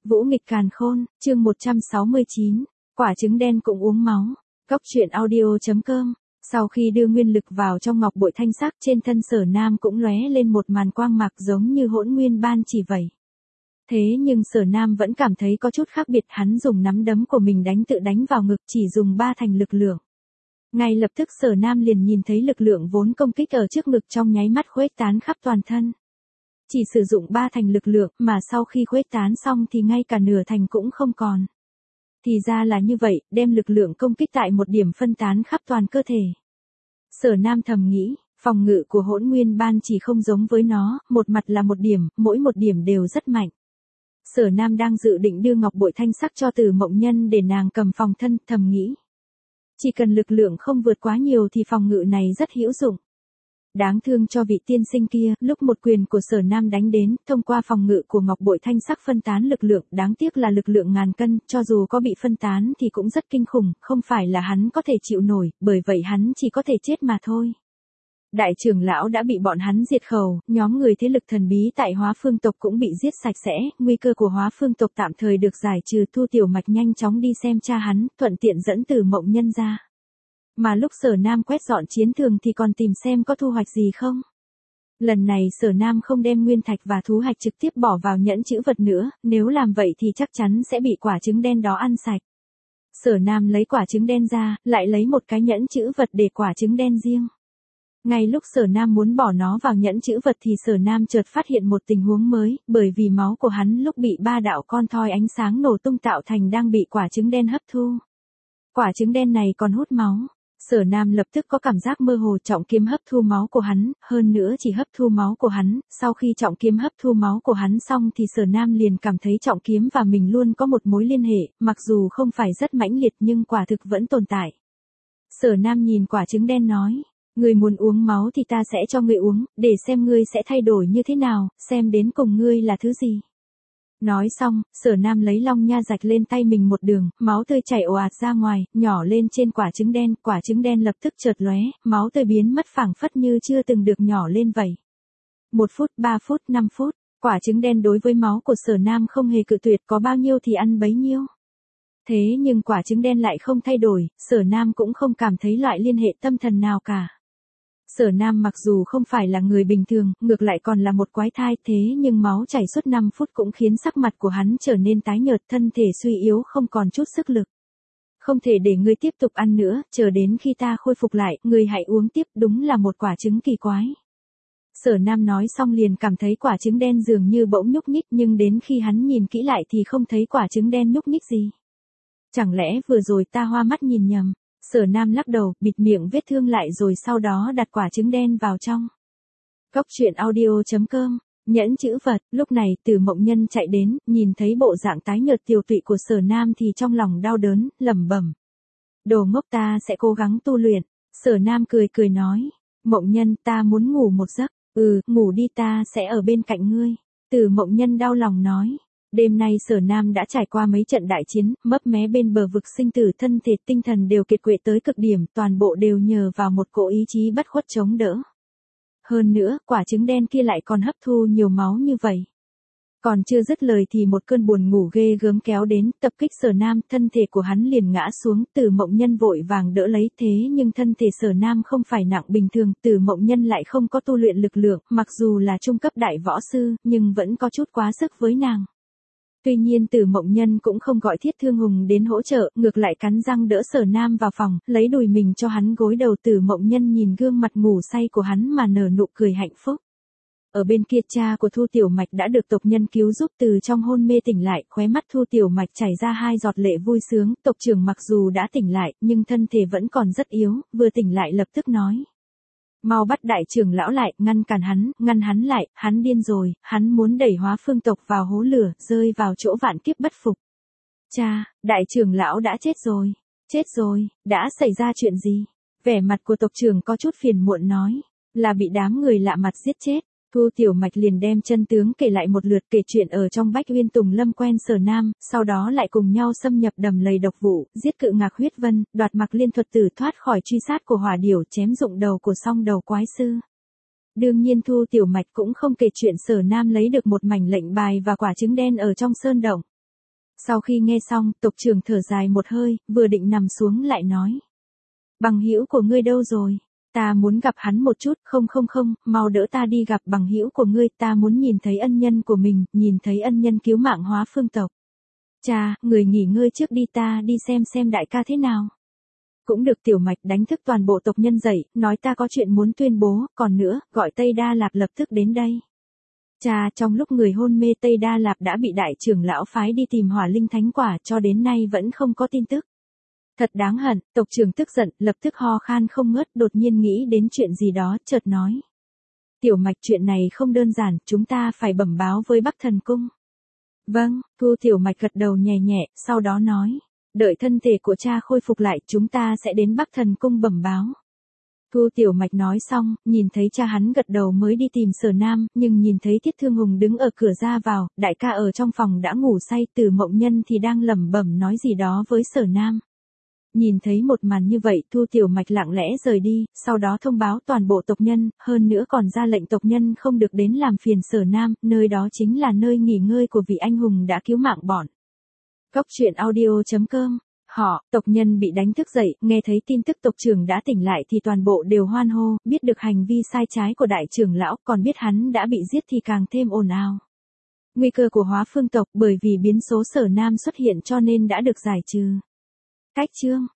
Vũ nghịch càn khôn, chương 169, quả trứng đen cũng uống máu. Góc truyện audio.com. Sau khi đưa nguyên lực vào trong ngọc bội thanh sắc, trên thân Sở Nam cũng lóe lên một màn quang mạc giống như hỗn nguyên ban chỉ vậy. Thế nhưng Sở Nam vẫn cảm thấy có chút khác biệt, hắn dùng nắm đấm của mình tự đánh vào ngực, chỉ dùng 3 thành lực lượng. Ngay lập tức Sở Nam liền nhìn thấy lực lượng vốn công kích ở trước ngực trong nháy mắt khuếch tán khắp toàn thân. Chỉ sử dụng 3 thành lực lượng mà sau khi khuếch tán xong thì ngay cả nửa thành cũng không còn. Thì ra là như vậy, đem lực lượng công kích tại một điểm phân tán khắp toàn cơ thể. Sở Nam thầm nghĩ, phòng ngự của hỗn nguyên ban chỉ không giống với nó, một mặt là một điểm, mỗi một điểm đều rất mạnh. Sở Nam đang dự định đưa ngọc bội thanh sắc cho Từ Mộng Nhân để nàng cầm phòng thân, thầm nghĩ. Chỉ cần lực lượng không vượt quá nhiều thì phòng ngự này rất hữu dụng. Đáng thương cho vị tiên sinh kia, lúc một quyền của Sở Nam đánh đến, thông qua phòng ngự của ngọc bội thanh sắc phân tán lực lượng, đáng tiếc là lực lượng ngàn cân, cho dù có bị phân tán thì cũng rất kinh khủng, không phải là hắn có thể chịu nổi, bởi vậy hắn chỉ có thể chết mà thôi. Đại trưởng lão đã bị bọn hắn diệt khẩu, nhóm người thế lực thần bí tại Hóa Phương tộc cũng bị giết sạch sẽ, nguy cơ của Hóa Phương tộc tạm thời được giải trừ. Thu Tiểu Mạch nhanh chóng đi xem cha hắn, thuận tiện dẫn Từ Mộng Nhân ra. Mà lúc Sở Nam quét dọn chiến trường thì còn tìm xem có thu hoạch gì không. Lần này Sở Nam không đem nguyên thạch và thú hạch trực tiếp bỏ vào nhẫn chữ vật nữa, nếu làm vậy thì chắc chắn sẽ bị quả trứng đen đó ăn sạch. Sở Nam lấy quả trứng đen ra, lại lấy một cái nhẫn chữ vật để quả trứng đen riêng. Ngay lúc Sở Nam muốn bỏ nó vào nhẫn chữ vật thì Sở Nam chợt phát hiện một tình huống mới, bởi vì máu của hắn lúc bị 3 đạo con thoi ánh sáng nổ tung tạo thành đang bị quả trứng đen hấp thu. Quả trứng đen này còn hút máu. Sở Nam lập tức có cảm giác mơ hồ trọng kiếm hấp thu máu của hắn, hơn nữa chỉ hấp thu máu của hắn, sau khi trọng kiếm hấp thu máu của hắn xong thì Sở Nam liền cảm thấy trọng kiếm và mình luôn có một mối liên hệ, mặc dù không phải rất mãnh liệt nhưng quả thực vẫn tồn tại. Sở Nam nhìn quả trứng đen nói, ngươi muốn uống máu thì ta sẽ cho ngươi uống, để xem ngươi sẽ thay đổi như thế nào, xem đến cùng ngươi là thứ gì. Nói xong, Sở Nam lấy long nha rạch lên tay mình một đường, máu tươi chảy ồ ạt ra ngoài, nhỏ lên trên quả trứng đen lập tức chợt lóe, máu tươi biến mất phảng phất như chưa từng được nhỏ lên vậy. 1 phút, 3 phút, 5 phút, quả trứng đen đối với máu của Sở Nam không hề cự tuyệt, có bao nhiêu thì ăn bấy nhiêu. Thế nhưng quả trứng đen lại không thay đổi, Sở Nam cũng không cảm thấy loại liên hệ tâm thần nào cả. Sở Nam mặc dù không phải là người bình thường, ngược lại còn là một quái thai, thế nhưng máu chảy suốt 5 phút cũng khiến sắc mặt của hắn trở nên tái nhợt, thân thể suy yếu không còn chút sức lực. Không thể để ngươi tiếp tục ăn nữa, chờ đến khi ta khôi phục lại, ngươi hãy uống tiếp, đúng là một quả trứng kỳ quái. Sở Nam nói xong liền cảm thấy quả trứng đen dường như bỗng nhúc nhích, nhưng đến khi hắn nhìn kỹ lại thì không thấy quả trứng đen nhúc nhích gì. Chẳng lẽ vừa rồi ta hoa mắt nhìn nhầm? Sở Nam lắc đầu, bịt miệng vết thương lại rồi sau đó đặt quả trứng đen vào trong. Góc truyện audio.com. Nhẫn chữ vật, lúc này Từ Mộng Nhân chạy đến, nhìn thấy bộ dạng tái nhợt tiều tụy của Sở Nam thì trong lòng đau đớn, lẩm bẩm. Đồ ngốc, ta sẽ cố gắng tu luyện. Sở Nam cười cười nói, Mộng Nhân, ta muốn ngủ một giấc. Ngủ đi, ta sẽ ở bên cạnh ngươi. Từ Mộng Nhân đau lòng nói. Đêm nay Sở Nam đã trải qua mấy trận đại chiến, mấp mé bên bờ vực sinh tử, thân thể tinh thần đều kiệt quệ tới cực điểm, toàn bộ đều nhờ vào một cỗ ý chí bất khuất chống đỡ. Hơn nữa, quả trứng đen kia lại còn hấp thu nhiều máu như vậy. Còn chưa dứt lời thì một cơn buồn ngủ ghê gớm kéo đến, tập kích Sở Nam, thân thể của hắn liền ngã xuống, Từ Mộng Nhân vội vàng đỡ lấy, thế nhưng thân thể Sở Nam không phải nặng bình thường, Từ Mộng Nhân lại không có tu luyện lực lượng, mặc dù là trung cấp đại võ sư, nhưng vẫn có chút quá sức với nàng. Tuy nhiên Từ Mộng Nhân cũng không gọi Thiết Thương Hùng đến hỗ trợ, ngược lại cắn răng đỡ Sở Nam vào phòng, lấy đùi mình cho hắn gối đầu. Từ Mộng Nhân nhìn gương mặt ngủ say của hắn mà nở nụ cười hạnh phúc. Ở bên kia cha của Thu Tiểu Mạch đã được tộc nhân cứu giúp từ trong hôn mê tỉnh lại, khóe mắt Thu Tiểu Mạch chảy ra 2 giọt lệ vui sướng. Tộc trưởng mặc dù đã tỉnh lại, nhưng thân thể vẫn còn rất yếu, vừa tỉnh lại lập tức nói. Mau bắt đại trưởng lão lại, ngăn hắn lại, hắn điên rồi, hắn muốn đẩy Hóa Phương tộc vào hố lửa, rơi vào chỗ vạn kiếp bất phục. Cha, đại trưởng lão đã chết rồi, đã xảy ra chuyện gì? Vẻ mặt của tộc trưởng có chút phiền muộn nói, là bị đám người lạ mặt giết chết. Thu Tiểu Mạch liền đem chân tướng kể lại một lượt, kể chuyện ở trong Bách Uyên Tùng Lâm quen Sở Nam, sau đó lại cùng nhau xâm nhập đầm lầy độc vụ, giết Cự Ngạc Huyết Vân, đoạt Mặc Liên Thuật Tử, thoát khỏi truy sát của Hỏa Điểu, chém dụng đầu của Song Đầu Quái Sư. Đương nhiên Thu Tiểu Mạch cũng không kể chuyện Sở Nam lấy được một mảnh lệnh bài và quả trứng đen ở trong sơn động. Sau khi nghe xong, tộc trưởng thở dài một hơi, vừa định nằm xuống lại nói. Bằng hữu của ngươi đâu rồi? Ta muốn gặp hắn một chút, không, mau đỡ ta đi gặp bằng hữu của ngươi, ta muốn nhìn thấy ân nhân của mình, nhìn thấy ân nhân cứu mạng Hóa Phương tộc. Cha, người nghỉ ngơi trước đi, ta đi xem đại ca thế nào. Cũng được. Tiểu Mạch đánh thức toàn bộ tộc nhân dậy, nói ta có chuyện muốn tuyên bố, còn nữa, gọi Tây Đa Lạp lập tức đến đây. Cha, trong lúc người hôn mê Tây Đa Lạp đã bị đại trưởng lão phái đi tìm hỏa linh thánh quả, cho đến nay vẫn không có tin tức. Thật đáng hận. Tộc trưởng tức giận, lập tức ho khan không ngớt, đột nhiên nghĩ đến chuyện gì đó, chợt nói. Tiểu Mạch, chuyện này không đơn giản, chúng ta phải bẩm báo với Bắc Thần Cung. Vâng. Thu Tiểu Mạch gật đầu nhẹ nhẹ, sau đó nói. Đợi thân thể của cha khôi phục lại, chúng ta sẽ đến Bắc Thần Cung bẩm báo. Thu Tiểu Mạch nói xong, nhìn thấy cha hắn gật đầu mới đi tìm Sở Nam, nhưng nhìn thấy Thiết Thương Hùng đứng ở cửa ra vào, đại ca ở trong phòng đã ngủ say, Từ Mộng Nhân thì đang lẩm bẩm nói gì đó với Sở Nam. Nhìn thấy một màn như vậy, Thu Tiểu Mạch lặng lẽ rời đi, sau đó thông báo toàn bộ tộc nhân, hơn nữa còn ra lệnh tộc nhân không được đến làm phiền Sở Nam, nơi đó chính là nơi nghỉ ngơi của vị anh hùng đã cứu mạng bọn. Cốc truyện audio.com. Tộc nhân bị đánh thức dậy, nghe thấy tin tức tộc trưởng đã tỉnh lại thì toàn bộ đều hoan hô, biết được hành vi sai trái của đại trưởng lão, còn biết hắn đã bị giết thì càng thêm ồn ào. Nguy cơ của Hóa Phương tộc bởi vì biến số Sở Nam xuất hiện cho nên đã được giải trừ. Cách chương